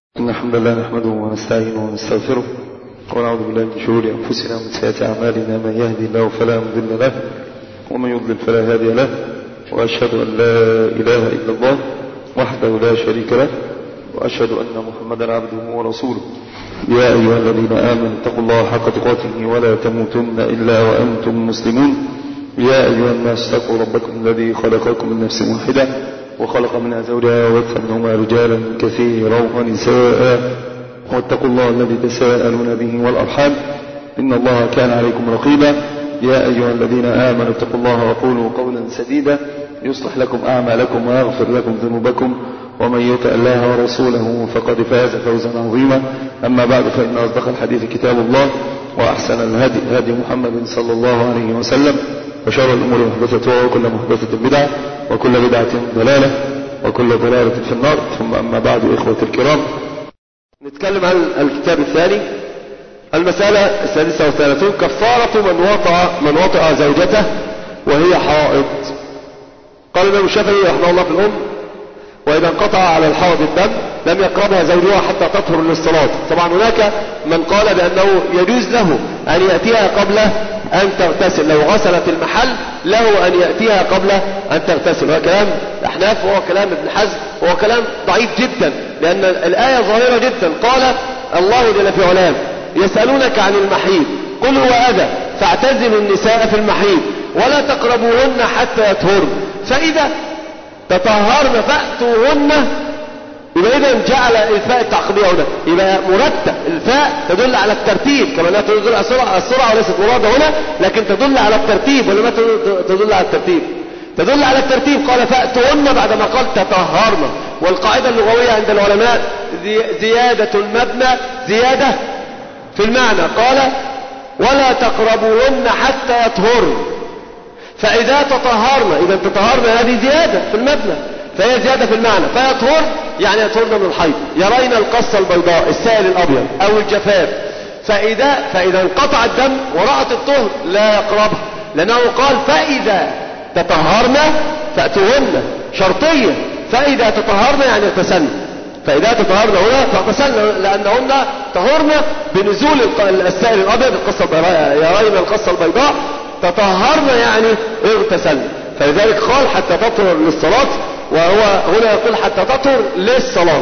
إن الحمد لله نحمده ونستعينه ونستغفره ونعوذ بالله من شرور أنفسنا ومن سيئات أعمالنا. من يهدي الله فلا مضل له ومن يضلل فلا هادي له، وأشهد أن لا إله إلا الله وحده لا شريك له، وأشهد أن محمدا عبده ورسوله. يا أيها الذين آمنوا اتقوا الله حق تقاته ولا تموتن إلا وأنتم مسلمون. يا أيها الناس اتقوا ربكم الذي خلقكم من نفس واحدة وخلق منها زوجها وبث منهما رجالا كثيرا ونساء، واتقوا الله الذي تساءلون به والأرحام إن الله كان عليكم رقيبا. يا أيها الذين آمنوا اتقوا الله وقولوا قولا سديدا يصلح لكم أعمالكم ويغفر لكم ذنوبكم، ومن يطع الله ورسوله فقد فاز فوزا عظيما. أما بعد، فإن أصدق الحديث كتاب الله، وأحسن الهدي هدي محمد صلى الله عليه وسلم، وشر الأمور محدثتها وكل محدثة بدعة وكل بدعة ضلالة وكل ضلالة في النار. ثم أما بعد، إخوة الكرام، نتكلم عن الكتاب الثاني، المسألة 36، كفارة من وطأ زوجته وهي حائض. قال الإمام الشافعي رحمه الله في الأم: وإذا انقطع على الحائض الدم لم يقربها زوجها حتى تطهر للصلاة. طبعا هناك من قال بأنه يجوز له أن يأتيها قبل أن تغتسل، لو غسلت المحل له أن يأتيها قبل أن تغتسل. هو كلام الأحناف وهو كلام ابن حزم وهو كلام ضعيف جدا، لأن الآية ظاهرة جدا. قال الله جل في علاه: يسألونك عن المحيض قل هو أذى فاعتزلوا النساء في المحيض ولا تقربوهن حتى يطهرن فإذا تطهرن فأتوهن. يبقى إذا جعل الفاء التعقيبية هنا يبقى مرتب. الفاء تدل على الترتيب، كما لا تدل على السرعة وليست مرادة هنا، لكن تدل على الترتيب. ولا ما تدل على الترتيب؟ تدل على الترتيب. قال فأتوهن بعدما قال تطهرن. والقاعدة اللغوية عند العلماء: زيادة المبنى زيادة في المعنى. قال ولا تقربوهن حتى يطهرن، فإذا تطهرن، إذا تطهرن هذه زيادة في المبنى، فهي زيادة في المعنى. فيطهر يعني يطهرن من الحيض، يرين القصة البيضاء، السائل الأبيض أو الجفاف. فإذا انقطع الدم ورأت الطهر لا يقربها، لأنه قال فإذا تطهرن فأتوهن شرطية. فإذا تطهرن يعني اغتسلن، فإذا تطهرن هنا فاغتسلن، لأنهن طهرن بنزول السائل الأبيض، القصة البيضاء، يرين القصة البيضاء. تطهرن يعني اغتسلن. فلذلك قال حتى تطهر للصلاة، وهو هنا يقول حتى تطهر للصلاة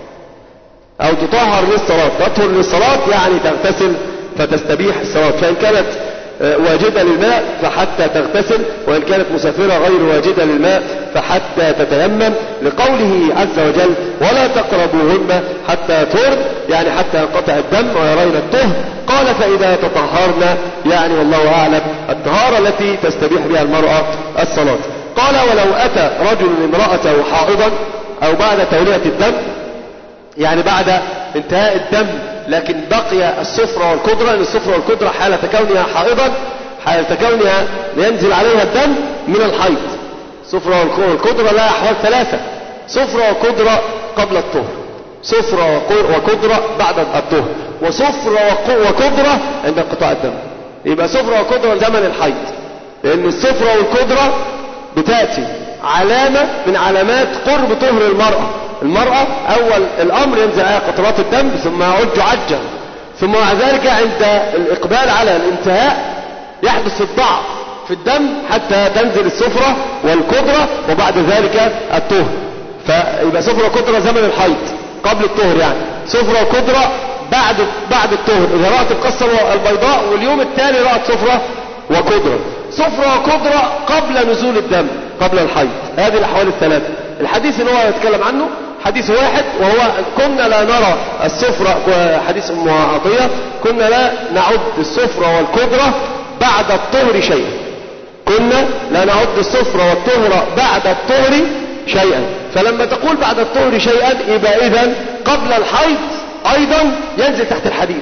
أو تطهر للصلاة. تطهر للصلاة يعني تغتسل فتستبيح الصلاة، فإن كانت واجدة للماء فحتى تغتسل، وإن كانت مسافرة غير واجدة للماء فحتى تتيمم، لقوله عز وجل ولا تقربوهن حتى يطهرن، يعني حتى ينقطع الدم ويرين الطهر. قال فإذا تطهرن يعني والله أعلم الطهارة التي تستبيح بها المرأة الصلاة. قال ولو أتى رجل امرأته حائضا أو بعد تولية الدم، يعني بعد انتهاء الدم لكن بقي الصفرة والقدرة، لأن الصفرة والقدرة حالة كونها حائضا، حالة كونها ينزل عليها الدم من الحيض. صفرة والقدرة لها أحوال ثلاثة: صفرة وقدرة قبل الطهر، صفرة وقدرة بعد الطهر، وصفرة وقدرة عند انقطاع الدم. يبقى صفرة وقدرة زمن الحيض، لأن الصفرة والقدرة بتأتي علامة من علامات قرب طهر المرأة. أول الأمر ينزل عليها قطرات الدم ثم يعج عجا، ثم مع ذلك عند الإقبال على الانتهاء يحدث الضعف في الدم حتى تنزل الصفرة والقدرة، وبعد ذلك الطهر. فيبقى صفرة وقدرة زمن الحيض قبل الطهر، يعني صفرة وقدرة بعد الطهر، إذا رأت القصة البيضاء واليوم التالي رأت صفرة وقدرة. صفرة وقدرة قبل نزول الدم قبل الحيض. هذه الأحوال الثلاثة. الحديث اللي هو يتكلم عنه حديث واحد، وهو كنا لا نرى الصفرة، حديث أم عطية، كنا لا نعد الصفرة والقدرة بعد الطهر شيئا. كنا لا نعد الصفرة والطهر بعد الطهر شيئا. فلما تقول بعد الطهر شيئا يبقى إذن قبل الحيض أيضا ينزل تحت الحديث.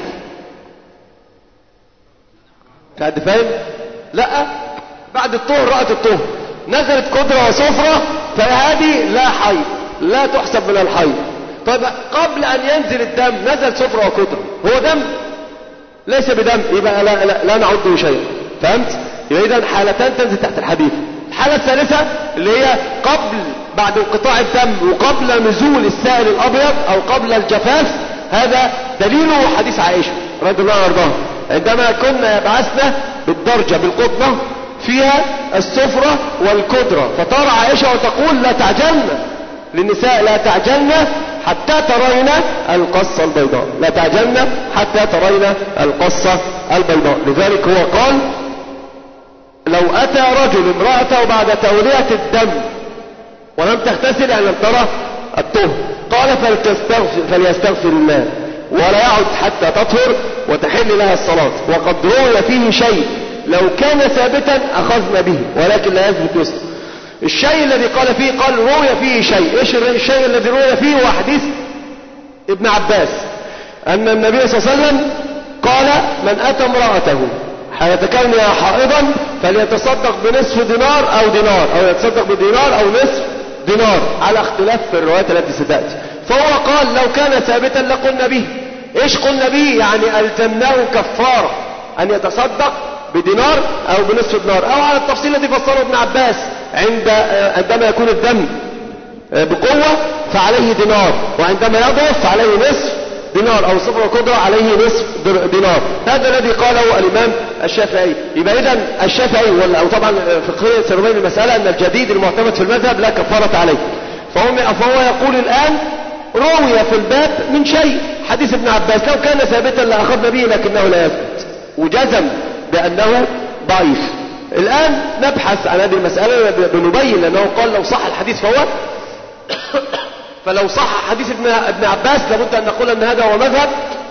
حد فاهم؟ لا، بعد الطهر رأت الطهر نزلت قدرة وصفرة، فهذه لا حيض، لا تحسب من الحيض. طيب قبل أن ينزل الدم نزل صفرة وقدرة، هو دم ليس بدم، يبقى لا نعده شيئا. فهمت؟ يبقى إذن حالتان تنزل تحت الحديث. الحالة الثالثة اللي هي قبل بعد انقطاع الدم وقبل نزول السائل الأبيض أو قبل الجفاف، هذا دليله حديث عائشة رضي الله عنها عندما كنا يبعثنا بالدرجة بالقطنة فيها السفرة والكدرة، فترى عائشة وتقول لا تعجلن للنساء، لا تعجلن حتى ترين القصة البيضاء، لا تعجلن حتى ترين القصة البيضاء. لذلك هو قال لو أتى رجل امرأته بعد تولية الدم ولم تغتسل يعني لم ترى الطهر، قال فليستغفر الله ولا يعد حتى تطهر وتحل لها الصلاة، وقد روي فيه شيء لو كان ثابتا أخذنا به ولكن لا يثبت مثله. الشيء الذي قال فيه قال روي فيه شيء. ايش الشيء الذي روي فيه؟ هو حديث ابن عباس أن النبي صلى الله عليه وسلم قال من أتى امرأته حالة كونها حائضا فليتصدق بنصف دينار أو دينار، أو يتصدق بدينار أو نصف دينار، على اختلاف في الروايات التي ستأتي. فهو قال لو كان ثابتا لقلنا به. ايش قلنا به؟ يعني ألزمناه كفارة أن يتصدق بدينار أو بنصف دينار، أو على التفصيل الذي فسره ابن عباس عندما يكون الدم بقوة فعليه دينار، وعندما يضعف فعليه نصف دينار، أو صفر وقدرة عليه نصف دينار. هذا الذي قاله الإمام الشافعي. يبقى إذن الشافعي أو طبعا فقهيا سنبين المسألة أن الجديد المعتمد في المذهب لا كفارة عليه. فهو يقول الآن روي في الباب من شيء حديث ابن عباس لو كان ثابتا لأخذنا به لكنه لا يثبت، وجزم بأنه ضعيف. الآن نبحث عن هذه المسألة بنبين أنه قال لو صح الحديث فهو فلو صح حديث ابن عباس لابد أن نقول أن هذا هو مذهب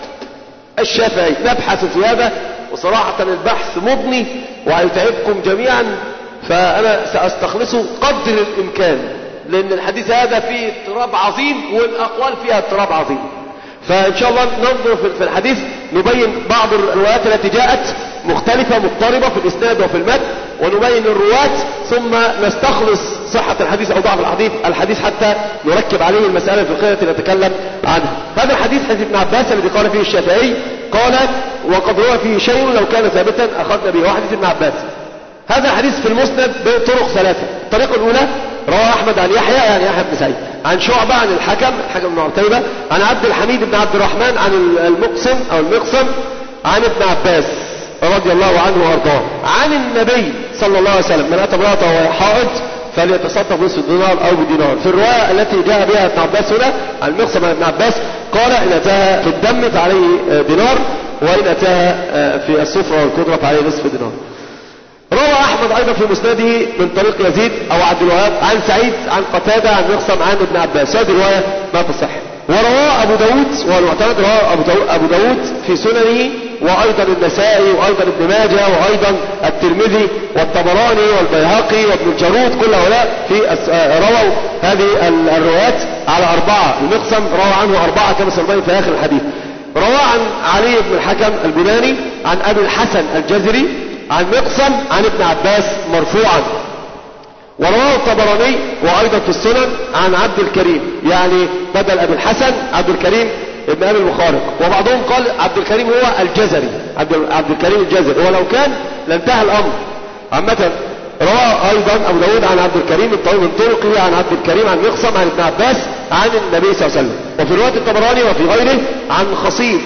الشافعي. نبحث في هذا، وصراحة البحث مضني وهيتعبكم جميعا، فأنا سأستخلصه قدر الإمكان، لأن الحديث هذا فيه اضطراب عظيم والأقوال فيها اضطراب عظيم. فإن شاء الله ننظر في الحديث نبين بعض الروايات التي جاءت مختلفة مضطربة في الإسناد وفي المتن، ونبين الرواة، ثم نستخلص صحة الحديث أو ضعف الحديث حتى نركب عليه المسألة الفقهية التي نتكلم عنها. هذا الحديث حديث ابن عباس الذي قال فيه الشافعي قال وقد روى فيه شيء لو كان ثابتا أخذنا به، وحديث ابن عباس. هذا الحديث في المسند بطرق ثلاثة. الطريقة الأولى رواه أحمد عن يحيى يعني يحيى بن سعيد عن شعبة عن الحكم بن عتيبة عن عبد الحميد بن عبد الرحمن عن المقسم عن ابن عباس رضي الله عنه وارضاه عن النبي صلى الله عليه وسلم من أتى امرأته وهي حائض فليتصدق بنصف دينار أو بدينار. في الرواية التي جاء بها ابن عباس هنا عن المقسم عن ابن عباس قال إن أتاها في الدم فعليه دينار، وإن أتاها في السفرة والقدرة فعليه نصف دينار. روى أحمد أيضا في مسنده من طريق يزيد أو عبد الوهاب عن سعيد عن قتادة عن مقسم عن ابن عباس. هذه الرواية ما تصح. ورواه أبو داود والمعتمد رواه أبو داود في سننه، وأيضا النسائي وأيضا ابن ماجه وأيضا الترمذي والطبراني والبيهقي وابن الجارود، كل هؤلاء رووا هذه الروايات على أربعة. المقسم روى عنه أربعة كما سنبين في آخر الحديث. روى عن علي بن الحكم البناني عن أبي الحسن الجزري عن مقسم عن ابن عباس مرفوعا. ورواه الطبراني وأيضا في السنن عن عبد الكريم، يعني بدل أبي الحسن عبد الكريم ابن أبي المخارق، وبعضهم قال عبد الكريم هو الجزري عبد الكريم الجزري، ولو كان لانتهى الأمر. عامة رواه أيضا أبو داود عن عبد الكريم الطويل من طرقه عن عبد الكريم عن مقسم عن ابن عباس عن النبي صلى الله عليه وسلم. وفي رواية الطبراني وفي غيره عن خصيف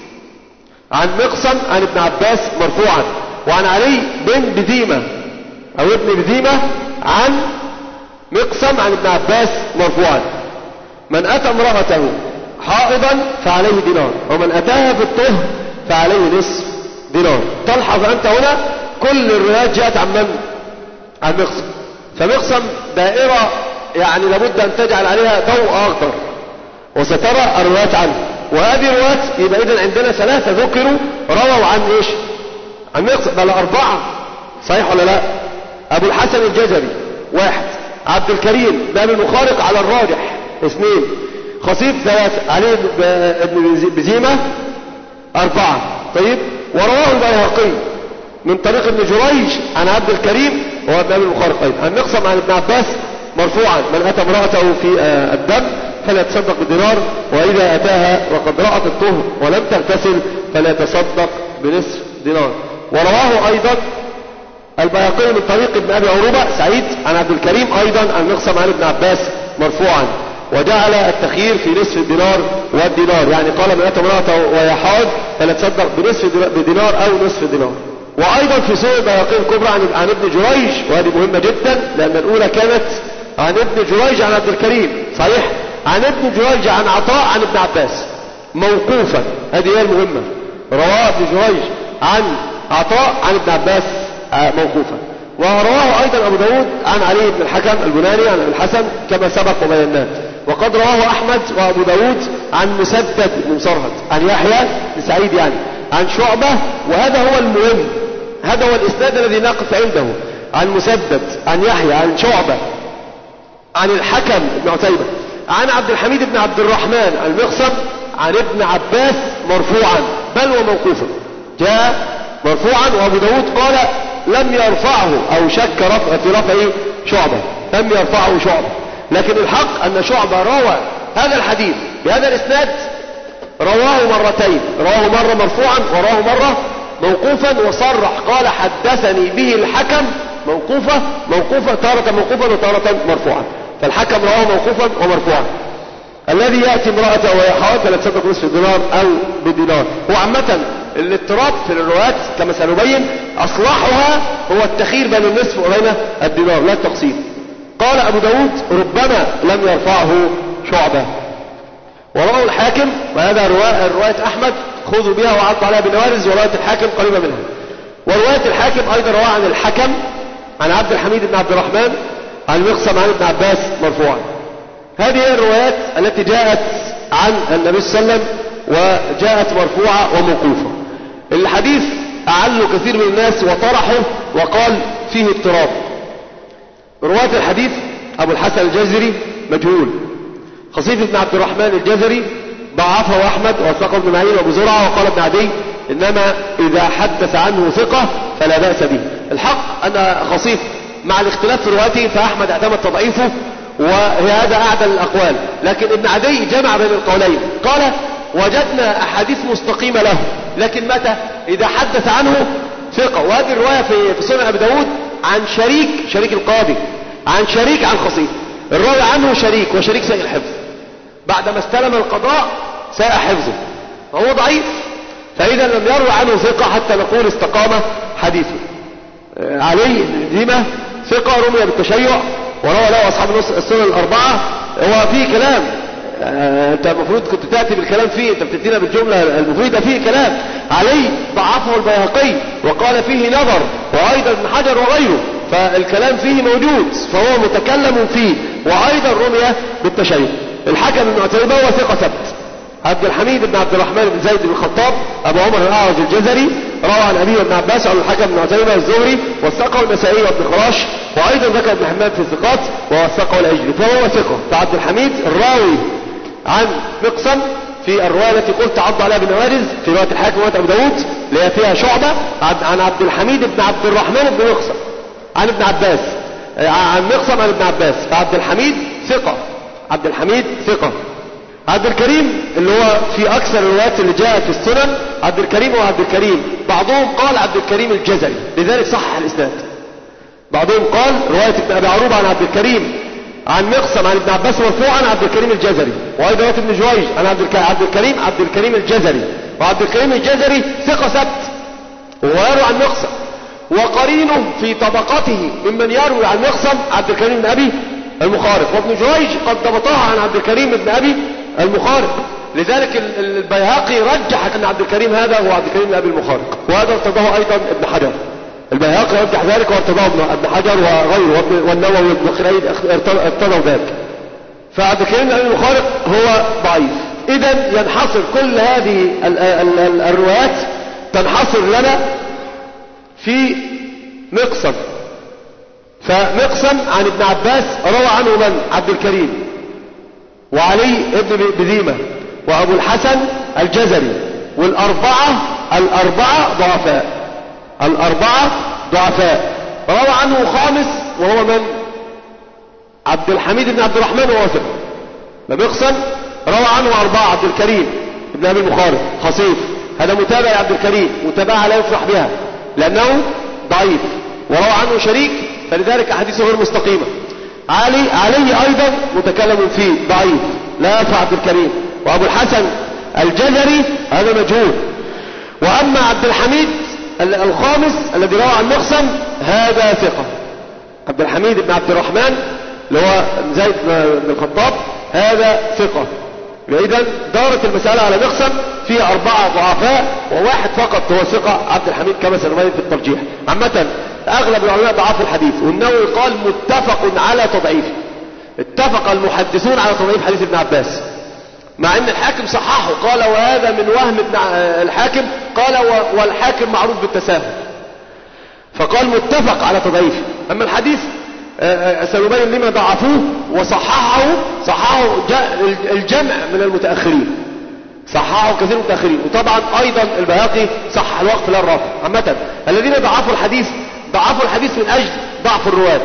عن مقسم عن ابن عباس مرفوعا، وعن علي بن بديمة أو ابن بديمة عن مقسم عن ابن عباس مرفوعا: من أتى امرأته حائضا فعليه دينار، ومن أتاها في الطهر فعليه نصف دينار. تلحظ أنت هنا كل الروايات جاءت عن من؟ عن مقسم. فمقسم دائرة يعني لابد أن تجعل عليها ضوء أخضر، وسترى الروايات عنه. وهذه الروايات يبقى إذن عندنا ثلاثة ذكروا رووا عن إيش؟ عن مقسم، بل أربعة، صحيح ولا لا؟ أبو الحسن الجزري واحد، عبد الكريم بن المخارق على الراجح اثنين، خصيب ثلاثة، علي بن بزيمة أربعة. طيب، ورواه البيهقي من طريق ابن جريج عن عبد الكريم وهو ابن المخارق أيضا عن مقسم عن ابن عباس مرفوعا: من أتى امرأته في الدم فليتصدق بدينار، وإذا أتاها وقد رأت الطهر ولم تغتسل فليتصدق بنصف دينار. ورواه أيضا البيهقي من طريق ابن أبي عروبة سعيد عن عبد الكريم أيضا عن مقسم عن ابن عباس مرفوعا، وجعل التخيير في نصف الدينار والدينار، يعني قال من أتى امرأة وهي حائض فلا تصدق بنصف بدينار أو نصف دينار. وأيضا في سنن البيهقي الكبرى عن ابن جريج، وهذه مهمة جدا لأن الأولى كانت عن ابن جريج عن عبد الكريم صحيح، عن ابن جريج عن عطاء عن ابن عباس موقوفا، هذه هي المهمة. رواه ابن جريج عن عطاء عن ابن عباس موقوفا. ورواه أيضا أبو داود عن علي بن الحكم البناني عن الحسن كما سبق وبيناه. وقد رواه أحمد وأبو داود عن مسدد بن مسرهد عن يحيى بن سعيد يعني عن شعبة، وهذا هو المهم، هذا هو الإسناد الذي نقف عنده، عن مسدد عن يحيى عن شعبة عن الحكم بن عتيبة عن عبد الحميد بن عبد الرحمن المقسم عن ابن عباس مرفوعا بل وموقوفا، جاء مرفوعا. وأبو داود قال لم يرفعه أو شك في رفعه شعبة، لم يرفعه شعبة، لكن الحق أن شعبة روى هذا الحديث بهذا الإسناد، رواه مرتين، رواه مرة مرفوعا ورواه مرة موقوفا، وصرح قال حدثني به الحكم موقوفة تارة موقوفا وتارة مرفوعا، فالحكم رواه موقوفا ومرفوعا. الذي يأتي امرأة وهي حائض فلا تصدق نصف دينار أو بدينار. هو عامة الاضطراب في الروايات كما سنبين أصلحها هو التخيير بين النصف وبين الدينار لا التقسيم. قال أبو داود ربما لم يرفعه شعبة. ورواه الحاكم، وهذا رواية أحمد خذوا بها وعضوا عليها بالنوارز، ورواية الحاكم قريبة منها. ورواية الحاكم أيضا رواه عن الحكم عن عبد الحميد بن عبد الرحمن عن مقسم عن ابن عباس مرفوعا. هذه هي الروايات التي جاءت عن النبي صلى الله عليه وسلم وجاءت مرفوعة وموقوفة. الحديث أعله كثير من الناس وطرحه وقال فيه اضطراب. رواية الحديث أبو الحسن الجزري مجهول، خصيف بن عبد الرحمن الجزري ضعفه أحمد ووثقه ابن معين وأبو زرعة، وقال ابن عدي إنما إذا حدث عنه ثقة فلا بأس به. الحق أن خصيف مع الاختلاف في روايته فأحمد اعتمد تضعيفه وهذا أعدل الأقوال، لكن ابن عدي جمع بين القولين، قال وجدنا أحاديث مستقيمة له، لكن متى؟ إذا حدث عنه ثقة. وهذه الرواية في سنن أبي داود عن شريك القاضي، عن شريك عن خصيف، الراوي عنه شريك، وشريك سيء الحفظ، بعدما استلم القضاء ساء حفظه فهو ضعيف، فإذا لم يروي عنه ثقة حتى نقول استقام حديثه. علي ديمة ثقة رمي بالتشيع وروى له أصحاب السنن الأربعة. هو فيه كلام، أنت المفروض كنت تأتي بالكلام فيه، أنت بتأتينا بالجملة المفروضة فيه كلام. علي ضعفه البيهقي وقال فيه نظر، وأيضا ابن حجر وغيره، فالكلام فيه موجود فهو متكلم فيه، وأيضا رمي بالتشيع. الحكم بن عتيبة هو ثقة ثبت. عبد الحميد بن عبد الرحمن بن زيد بن الخطاب أبو عمر الأعرج الجزري روى عن أبيه بن عباس عن الحكم بن عتيبة الزهري، وثقه النسائي وابن خراش، وأيضا ذكر ابن حماد في الثقات ووثقه الأجلي، فهو ثقة. فعبد الحميد الراوي عن مقسم في الرواية التي قلت عض عليها بالنوارز في رواية الحاكم ورواية أبو داود اللي هي فيها شعبة عن عبد الحميد بن عبد الرحمن بن مقسم عن ابن عباس، عن مقسم عن ابن عباس، فعبد الحميد ثقة، عبد الحميد ثقة. عبد الكريم اللي هو في أكثر الروايات اللي جاءت في السنن عبد الكريم وعبد الكريم، بعضهم قال عبد الكريم الجزري لذلك صحح الإسناد، بعضهم قال رواية ابن أبي عروبة عن عبد الكريم عن مقسم عن ابن عباس مرفوعا عن عبد الكريم الجزري، وأيضا رواية ابن جويج عن عبد الكريم الجزري، وعبد الكريم الجزري ثقة ثبت ويروي عن مقسم، وقرينه في طبقته ممن يروي عن مقسم عبد الكريم بن أبي المخارق، وابن جويج قد ضبطها عن عبد الكريم بن أبي المخارق، لذلك البيهقي رجح أن عبد الكريم هذا هو عبد الكريم بن أبي المخارق، وهذا ارتضاه أيضا ابن حجر. البيهقي رجح ذلك وارتضاه ابن حجر وغيره والنووي وابن خليل ارتضوا ذلك، فعبد الكريم بن أبي المخارق هو ضعيف. إذن ينحصر كل هذه الروايات تنحصر لنا في مقسم. فمقسم عن ابن عباس روى عنه من؟ عبد الكريم وعلي ابن بديمة وأبو الحسن الجزري، والأربعة ضعفاء. روى عنه خامس وهو من؟ عبد الحميد بن عبد الرحمن ووثق. فمقسم روى عنه أربعة: عبد الكريم ابن أبي المخارق خصيف، هذا متابع عبد الكريم، متابعة لا يفرح بها لأنه ضعيف. وروى عنه شريك، فلذلك أحاديثه غير مستقيمة. علي أيضا متكلم فيه ضعيف لا يرفع عبد الكريم. وأبو الحسن الجزري هذا مجهول. وأما عبد الحميد الخامس الذي روى عن مقسم هذا ثقة. عبد الحميد بن عبد الرحمن اللي هو زيد بن الخطاب هذا ثقة. إذن دارت المسألة على مقسم فيه 4 ضعفاء وواحد فقط هو ثقة عبد الحميد كما سنبين في الترجيح. عامة أغلب العلماء ضعفوا الحديث، والنووي قال متفق على تضعيفه. اتفق المحدثون على تضعيف حديث ابن عباس، مع ان الحاكم صححه قال وهذا من وهم ابن الحاكم، قال والحاكم معروف بالتساهل، فقال متفق على تضعيفه. اما الحديث سنبين لما ضعفوه وصححه الجمع من المتأخرين، صححه كثير من المتأخرين. وطبعا ايضا البيهقي صحح الوقف لا الرافع. عامة الذين ضعفوا الحديث من اجل ضعف الرواة.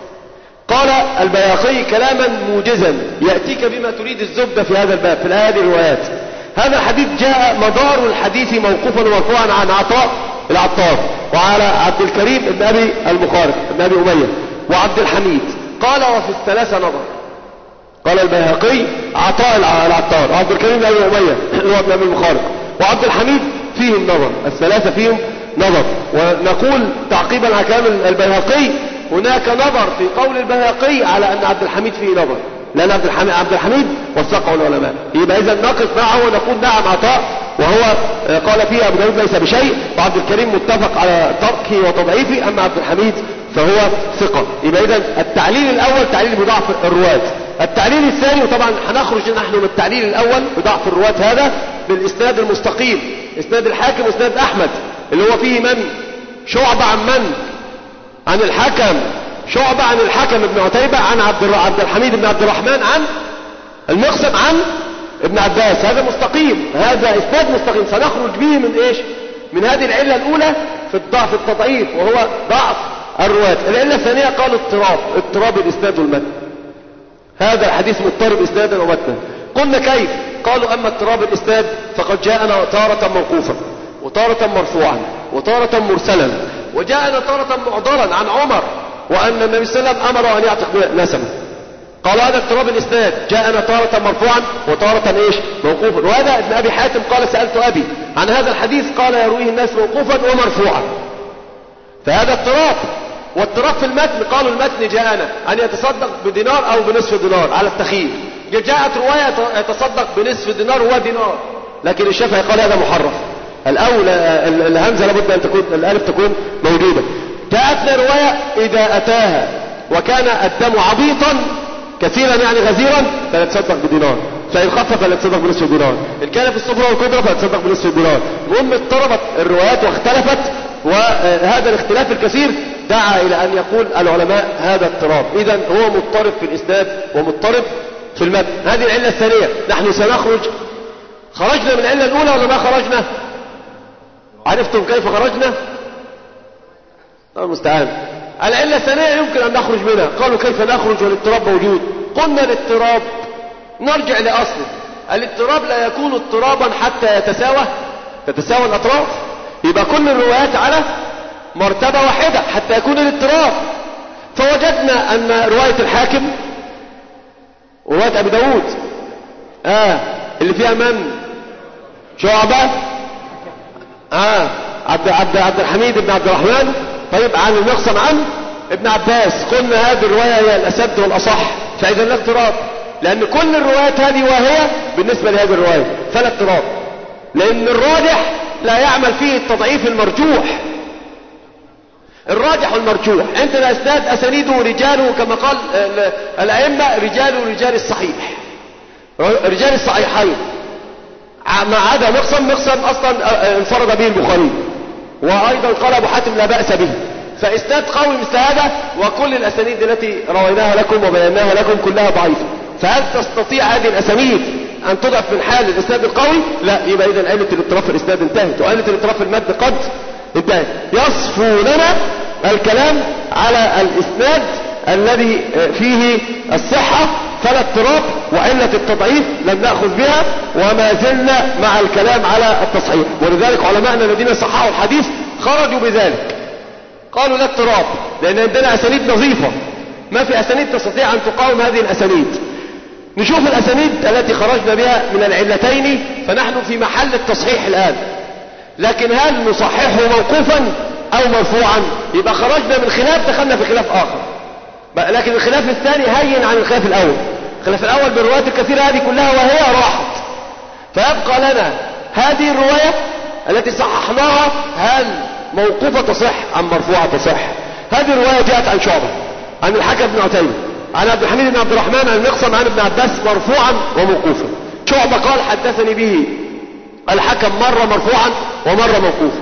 قال البيهقي كلاما موجزا يأتيك بما تريد الزبدة في هذا الباب في هذه الروايات. هذا الحديث جاء مدار الحديث موقوفا ومرفوعا عن عطاء العطار وعلى عبد الكريم بن أبي المخارق بن أبي أمية وعبد الحميد. قال وفي الثلاثة نظر. قال البيهقي عطاء العطار وعبد الكريم بن أبي أمية اللي هو ابن أبي المخارق وعبد الحميد فيهم نظر، الثلاثة فيهم نظر. ونقول تعقيبا على كلام البيهقي هناك نظر في قول البيهقي على أن عبد الحميد فيه نظر، لأن عبد الحميد وثقه العلماء. يبقى إذا نقف معه ونقول نعم عطاء وهو قال فيه أبو داود ليس بشيء، وعبد الكريم متفق على تركه وتضعيفه، أما عبد الحميد فهو ثقة. يبقى إذا التعليل الأول تعليل بضعف الرواة. التعليل الثاني، وطبعا هنخرج نحن من التعليل الأول بضعف الرواة هذا بالإسناد المستقيم، إسناد الحاكم وإسناد أحمد اللي هو فيه من؟ شعبة عن من؟ عن الحكم، شعبة عن الحكم ابن عتيبة عن عبد الحميد بن عبد الرحمن عن المقسم عن ابن عباس. هذا مستقيم، هذا إسناد مستقيم. سنخرج به من إيش؟ من هذه العلة الأولى في الضعف التضعيف وهو ضعف الرواة. العلة الثانية قالوا اضطراب الإسناد والمتن. هذا الحديث مضطرب إسنادا ومتنا. قلنا كيف؟ قالوا أما اضطراب الإسناد فقد جاءنا تارة موقوفا وتارة مرفوعا وتارة مرسلا، وجاءنا تارة معضلا عن عمر وأن النبي صلى الله عليه وسلم أمره أن يعتق نسمه. قالوا هذا اضطراب الإسناد، جاءنا تارة مرفوعا وتارة إيش؟ موقوفا. وهذا ابن أبي حاتم قال سألت أبي عن هذا الحديث قال يرويه الناس موقوفا ومرفوعا، فهذا اضطراب. واضطراب في المتن، قالوا المتن جاءنا أن يتصدق بدينار أو بنصف دينار على التخيير. جاءت رواية يتصدق بنصف دينار ودينار، لكن الشافعي قال هذا محرف. الأول الهمزة لابد أن تكون الألف تكون موجودة. جاءتنا رواية إذا أتاها وكان الدم عبيطا كثيرا يعني غزيرا فلا تصدق بدينار، فإن خفف فلا تصدق بنصف دينار، إن كان في الصفرة والكبرى فلا تصدق بنصف دينار. المهم اضطربت الروايات واختلفت، وهذا الاختلاف الكثير دعا إلى أن يقول العلماء هذا اضطراب. إذن هو مضطرب في الإسناد ومضطرب في المتن. هذه العلة الثانية. نحن سنخرج، خرجنا من العلة الأولى ولا ما خرجنا؟ عرفتم كيف خرجنا؟ المستعان. العلة الثانية يمكن أن نخرج منها. قالوا كيف نخرج والاضطراب موجود؟ قلنا الاضطراب نرجع لأصله. الاضطراب لا يكون اضطرابا حتى تتساوى الأطراف. يبقى كل الروايات على مرتبة واحدة حتى يكون الاضطراب. فوجدنا أن رواية الحاكم ورواية أبي داود اللي فيها من؟ شعبة عبد الحميد بن عبد الرحمن، طيب عن المقسم عن ابن عباس. قلنا هذه الرواية هي الأسد والأصح، فإذا لا اضطراب، لأن كل الروايات هذه واهية بالنسبة لهذه الرواية، فلا اضطراب. لأن الراجح لا يعمل فيه التضعيف المرجوح. الراجح والمرجوح عندنا اسناد اسانيده رجاله كما قال الائمه رجال الصحيح، رجال الصحيحين، ما عدا مقسم اصلا انفرد به البخاري، وايضا قال ابو حاتم لا باس به. فاسناد قوي مثل هذا، وكل الاسانيد التي رويناها لكم وبيناها لكم كلها ضعيفه. فهل تستطيع هذه الاسانيد ان تضعف من حال الاسناد القوي؟ لا. يبقى اذا علة الاضطراب في الاسناد انتهت، وعلة الاضطراب في المتن قد انتهت. يصفو لنا الكلام على الاسناد الذي فيه الصحة فلا اضطراب، وعلة التضعيف لم نأخذ بها، وما زلنا مع الكلام على التصحيح. ولذلك علماءنا الذين صححوا الحديث خرجوا بذلك، قالوا لا اضطراب، لأن عندنا أسانيد نظيفة، ما في أسانيد تستطيع أن تقاوم هذه الأسانيد. نشوف الأسانيد التي خرجنا بها من العلتين، فنحن في محل التصحيح الآن. لكن هل نصححه موقوفا أو مرفوعا؟ يبقى خرجنا من خلاف دخلنا في خلاف آخر، لكن الخلاف الثاني هين عن الخلاف الأول. الخلاف الأول بالروايات الكثيرة هذه كلها وهي راحت، فيبقى لنا هذه الرواية التي صححناها، هل موقوفة تصح أم مرفوعة تصح؟ هذه الرواية جاءت عن شعبة عن الحكم بن عتيبة عن عبد الحميد بن عبد الرحمن عن المقسم عن ابن عباس مرفوعا وموقوفا. شعبة قال حدثني به الحكم مرة مرفوعا ومرة موقوفا،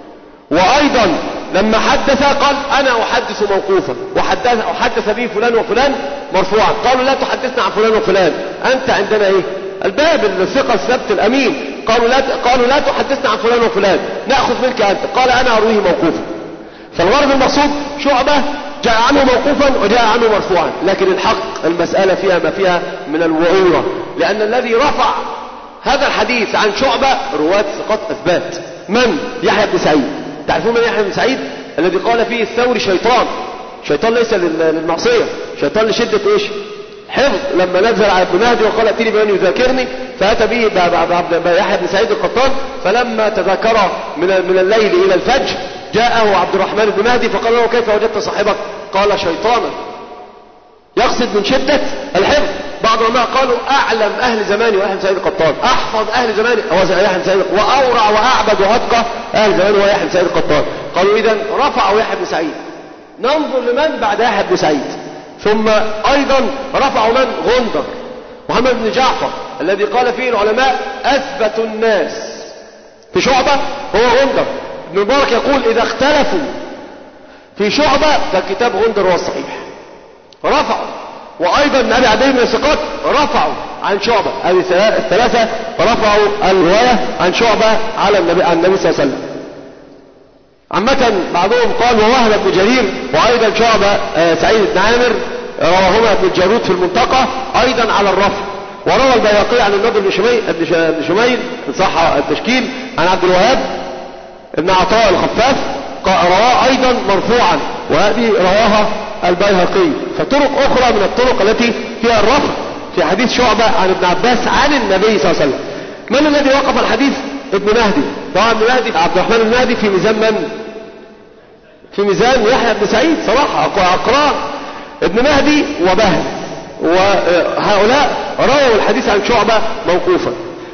وأيضا لما حدث قال أنا أحدث موقوفا وحدث به فلان وفلان مرفوعا. قالوا لا تحدثنا عن فلان وفلان، أنت عندنا إيه؟ الباب الثقة الثبت الأمين. قالوا لا تحدثنا عن فلان وفلان، نأخذ منك أنت. قال أنا أرويه موقوفا. فالغرض المقصود شعبة جاء عنه موقوفا وجاء عنه مرفوعا، لكن الحق المسألة فيها ما فيها من الوعورة، لأن الذي رفع هذا الحديث عن شعبة رواة ثقات أثبات. من؟ يحيى بن سعيد. تعرفون من يحيى بن سعيد؟ الذي قال فيه الثوري شيطان ليس للمعصية، شيطان لشدة إيش؟ حفظ. لما نزل على ابن مهدي وقال ائتني بمن يذاكرني، فأتى به يحيى بن سعيد القطان، فلما تذاكر من الليل إلى الفجر جاءه عبد الرحمن بن مهدي فقال له كيف وجدت صاحبك؟ قال شيطانا، يقصد من شدة الحفظ. بعض العلماء قالوا أعلم أهل زماني ويحيى بن سعيد القطان، أحفظ أهل زماني هو يحيى بن سعيد، وأورع وأعبد وأتقى أهل زماني هو يحيى بن سعيد القطان. قالوا إذن رفعوا يحيى بن سعيد. ننظر لمن بعد يحيى بن سعيد. ثم أيضا رفعوا من؟ غندر، محمد بن جعفر، الذي قال فيه العلماء أثبت الناس في شعبة هو غندر. ابن مبارك يقول إذا اختلفوا في شعبة فكتاب غندر هو الصحيح. رفعوا. وأيضا أبي عدي بن الثقات رفعوا عن شعبة. هذه الثلاثة رفعوا الرواية عن شعبة على النبي صلى الله عليه وسلم. عامة بعضهم قال ووهب بن جرير، وأيضا شعبة سعيد بن عامر رواهما ابن الجارود في المنطقة أيضا على الرفع. وروى البيهقي عن النضر بن شميل إن صح التشكيل عن عبد الوهاب ابن عطاء الخفاف رواه أيضا مرفوعا، وهذه رواها البيهقي. فطرق أخرى من الطرق التي فيها الرفع في حديث شعبة عن ابن عباس عن النبي صلى الله عليه وسلم. من الذي وقف الحديث؟ ابن مهدي. طبعا ابن مهدي عبد الرحمن بن مهدي في ميزان من؟ في ميزان يحيى بن سعيد صراحة أقران. ابن مهدي وبهز، وهؤلاء رووا الحديث عن شعبة موقوفا.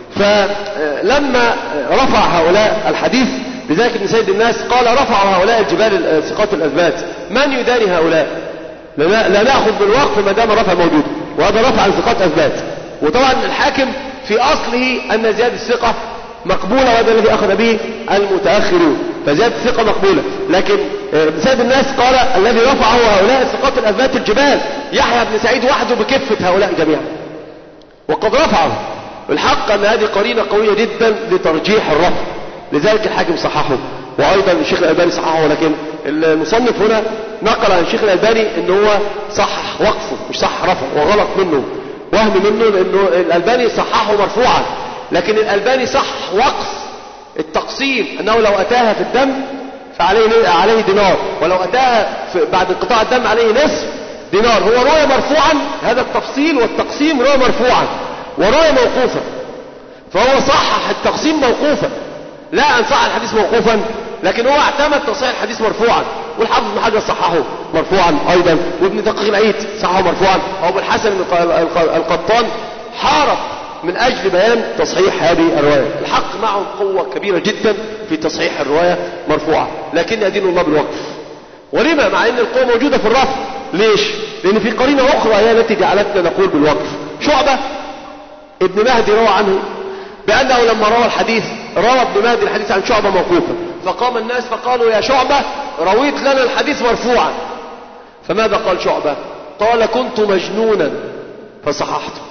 فلما رفع هؤلاء الحديث لذلك ابن سيد الناس قال رفعوا هؤلاء الجبال الثقات الأثبات، من يداري هؤلاء؟ لا نأخذ بالوقف ما دام الرفع موجود، وهذا رفع عن ثقات أثبات. وطبعا الحاكم في أصله أن زيادة الثقة مقبولة، وهذا الذي أخذ به المتأخرون، فزيادة الثقة مقبولة. لكن ابن سيد الناس قال الذي رفعه هؤلاء الثقات الأثبات الجبال، يحيى بن سعيد وحده بكفة هؤلاء جميعا، وقد رفعه. الحق أن هذه قرينة قوية جدا لترجيح الرفع، لذلك الحاكم صححه، وأيضا الشيخ الألباني صححه. لكن المصنف هنا نقل عن الشيخ الألباني أنه هو صحح وقفه مش صحح رفعه، وغلط منه، وهم منه، لأنه الألباني صححه مرفوعا، لكن الألباني صح وقف التقسيم، أنه لو أتاها في الدم فعليه دينار، ولو أتاها بعد انقطاع الدم عليه نصف دينار. هو رؤية مرفوعا، هذا التفصيل والتقسيم رؤية مرفوعا ورؤية موقوفة، فهو صحح التقسيم موقوفا، لا أن صح الحديث موقوفا، لكن هو اعتمد تصحيح الحديث مرفوعا. والحافظ بن حجر صححه مرفوعا أيضا، وابن دقيق العيد صححه مرفوعا، وابو الحسن القطان حارب من أجل بيان تصحيح هذه الرواية. الحق معهم قوة كبيرة جدا في تصحيح الرواية مرفوعة، لكن يدين الله بالوقف. ولما؟ مع أن القوة موجودة في الرفع. ليش؟ لأن في قرينة أخرى هي التي جعلتنا نقول بالوقف. شعبة ابن مهدي روى عنه بأنه لما روى الحديث، روى ابن مهدي الحديث عن شعبة موقوفا، فقام الناس فقالوا يا شعبة رويت لنا الحديث مرفوعا. فماذا قال شعبة؟ قال كنت مجنونا فصححته.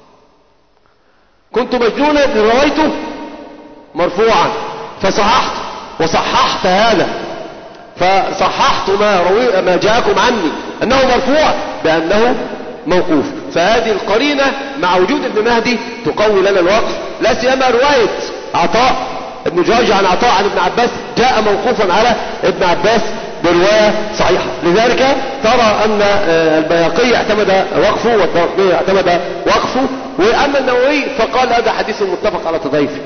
كنت مجنونا رويته مرفوعا فصححت، وصححت هذا، فصححت ما جاءكم عني أنه مرفوع بأنه موقوف. فهذه القرينة مع وجود ابن مهدي تقوي لنا الوقف، لا سيما رواية عطاء ابن جريج عن عطاء عن ابن عباس جاء موقوفا على ابن عباس برواية صحيحة. لذلك ترى أن البيهقي اعتمد وقفه والدارقطني اعتمد وقفه، وأما النووي فقال هذا حديث متفق على تضعيفه،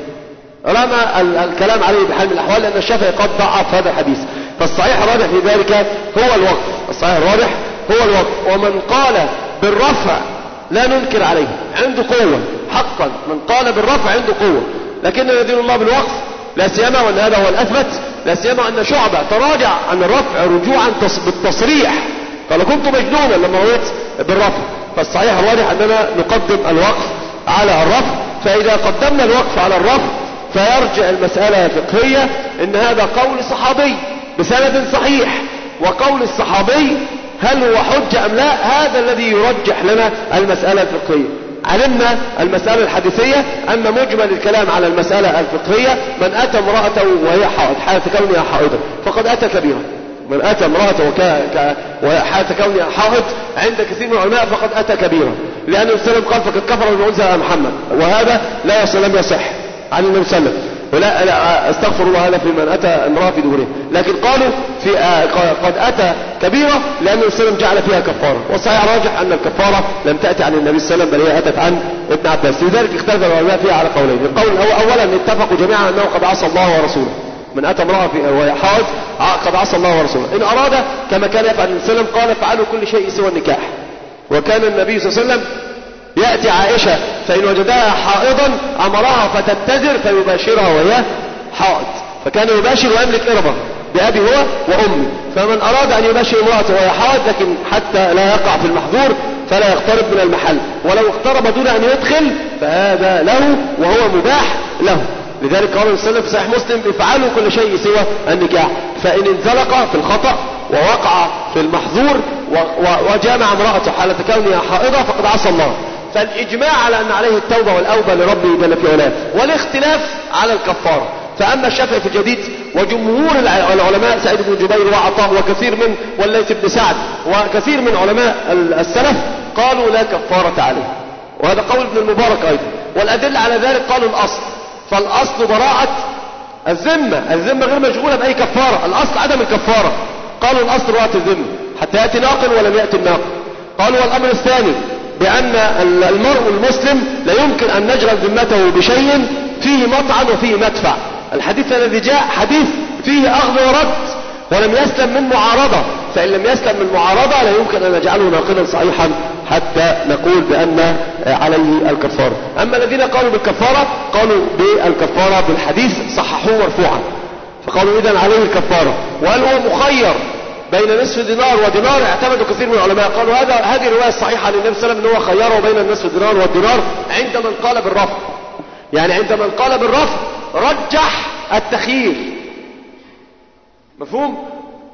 رمى الكلام عليه بحال من الأحوال لأن الشافعي قد ضعف هذا الحديث. فالصحيح الراجح في ذلك هو الوقف، الصحيح الراجح هو الوقف. ومن قال بالرفع لا ننكر عليه، عنده قوة حقا، من قال بالرفع عنده قوة، لكن يدين الله بالوقف لا سيما، وأن هذا هو الأثبت، لا سيما أن شعبة تراجع عن الرفع رجوعا بالتصريح، قال كنت مجنونا لما رويت بالرفع. فالصحيح الراجح أننا نقدم الوقف على الرفع. فإذا قدمنا الوقف على الرفع فيرجع المسألة فقهية إن هذا قول صحابي بسند صحيح، وقول الصحابي هل هو حجة أم لا، هذا الذي يرجح لنا المسألة الفقهية. علمنا المسألة الحديثية أن مجمل الكلام على المسألة الفقهية من أتى امرأته وهي حائض حالة كونها حائضة فقد أتى كبيرا، من أتى امرأته وهي حالة كونها حائض عند كثير من العلماء فقد أتى كبيرا، لأن النبي صلى الله عليه وسلم قال فقد كفر بما أنزل على محمد، وهذا لا لم يصح عن النبي صلى الله عليه وسلم. ولا استغفر الله هذا في من أتى امرأة في دبره، لكن قالوا في قد أتى كبيرة لأن النبي صلى الله عليه وسلم جعل فيها كفارة. والصحيح راجح أن الكفارة لم تأتي عن النبي صلى الله عليه وسلم بل هي أتت عن ابن عباس. لذلك اختلف العلماء فيها على قولين. القول أولا اتفقوا جميعا أنه قد عصى الله ورسوله، من أتى امرأة وهي حائض قد عصى الله ورسوله. إن أراد كما كان يفعل النبي صلى الله عليه وسلم قال فعلوا كل شيء سوى النكاح. وكان النبي صلى الله عليه وسلم يأتي عائشة فإن وجدها حائضا أمرها فتتزر فيباشرها وهي حائض، فكان يباشر ويملك إربة بأبي هو وأمي. فمن أراد أن يباشر امرأته وهي حائض لكن حتى لا يقع في المحظور فلا يقترب من المحل، ولو اقترب دون أن يدخل فهذا له وهو مباح له. لذلك قال النبي صلى الله عليه وسلم في صحيح مسلم افعلوا كل شيء سوى النكاح، فإن انزلق في الخطأ ووقع في المحظور وجامع امرأته حالة كونها حائضة فقد عصى الله. فالإجماع على أن عليه التوبة والأوبة لربه جل في علاه، والاختلاف على الكفارة. فأما الشافعي في الجديد وجمهور العلماء سعيد بن جبير وعطاء وكثير من والليث بن سعد وكثير من علماء السلف قالوا لا كفارة عليه، وهذا قول ابن المبارك أيضا. والأدلة على ذلك قالوا الأصل، فالأصل براءة الذمة غير مشغولة بأي كفارة، الأصل عدم الكفارة. قالوا الأصل براءة الذمة حتى يأتي ناقل ولم يأتي الناقل. قالوا والأمر الثاني بأن المرء المسلم لا يمكن أن نشغل ذمته بشيء فيه مطعن وفيه مدفع. الحديث الذي جاء حديث فيه أخذ ورد ولم يسلم من معارضة، فإن لم يسلم من معارضة لا يمكن أن نجعله ناقلا صحيحا حتى نقول بأن عليه الكفارة. أما الذين قالوا بالكفارة قالوا بالكفارة بالحديث صححوه مرفوعا، فقالوا إذن عليه الكفارة. وهل هو مخير بين نصف دينار ودينار؟ اعتمدوا كثير من العلماء قالوا هذه الرواية الصحيحة عن النبي صلى الله عليه وسلم أنه خيره بين النصف دينار والدينار عند من قال بالرفع، يعني عند من قال بالرفع رجح التخيير، مفهوم؟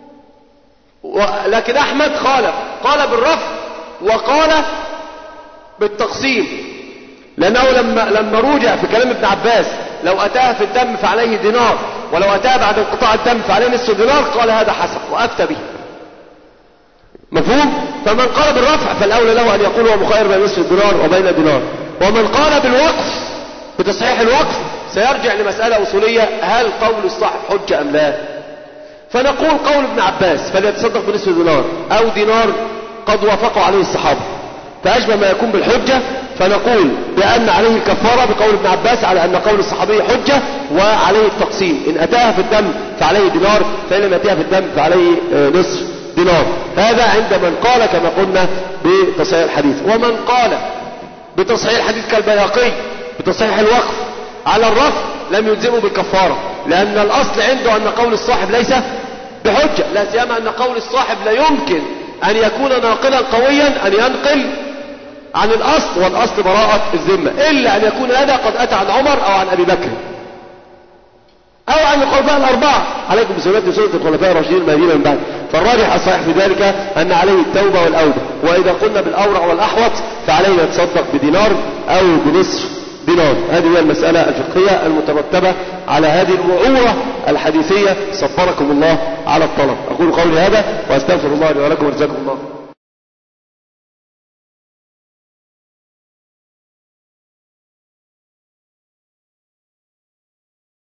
لكن أحمد قال بالرفع وقال بالتقسيم، لأنه لما رجع في كلام ابن عباس لو أتاه في الدم فعليه دينار ولو أتاه بعد انقطاع الدم فعليه نصف دينار قال هذا حسن وأفتى به، مفهوم؟ فمن قال بالرفع فالأولى له أن يقول هو مخير بين نصف الدينار وبين دينار. ومن قال بالوقف بتصحيح الوقف سيرجع لمسألة أصولية، هل قول الصاحب حجة أم لا؟ فنقول قول ابن عباس فليتصدق بنصف دينار أو دينار قد وافقوا عليه الصحابة فأشبه ما يكون بالحجة، فنقول بأن عليه الكفارة بقول ابن عباس على أن قول الصحابي حجة وعليه التقسيم، إن أتاها في الدم فعليه دينار فإن لم أتاها في الدم فعليه نصف دينار. هذا عند من قال كما قلنا بتصحيح الحديث. ومن قال بتصحيح الحديث كالبيهقي بتصحيح الوقف على الرفع لم يلزمه بالكفارة، لأن الأصل عنده أن قول الصاحب ليس بحجة، لا سيما أن قول الصاحب لا يمكن أن يكون ناقلا قويا أن ينقل عن الأصل، والأصل براءة الذمة، إلا أن يكون هذا قد أتى عن عمر أو عن أبي بكر أو عن الخلفاء الأربعة، عليكم بسنتي وسنة الخلفاء الراشدين المهديين من بعد. فالراجح الصحيح في ذلك أن عليه التوبة والأوبة، وإذا قلنا بالأورع والأحوط فعليه يتصدق بدينار أو بنصف دينار. هذه هي المسألة الفقهية المترتبة على هذه الوعورة الحديثية. صبركم الله على الطلب. أقول قولي هذا وأستغفر الله لي ولكم وجزاكم الله.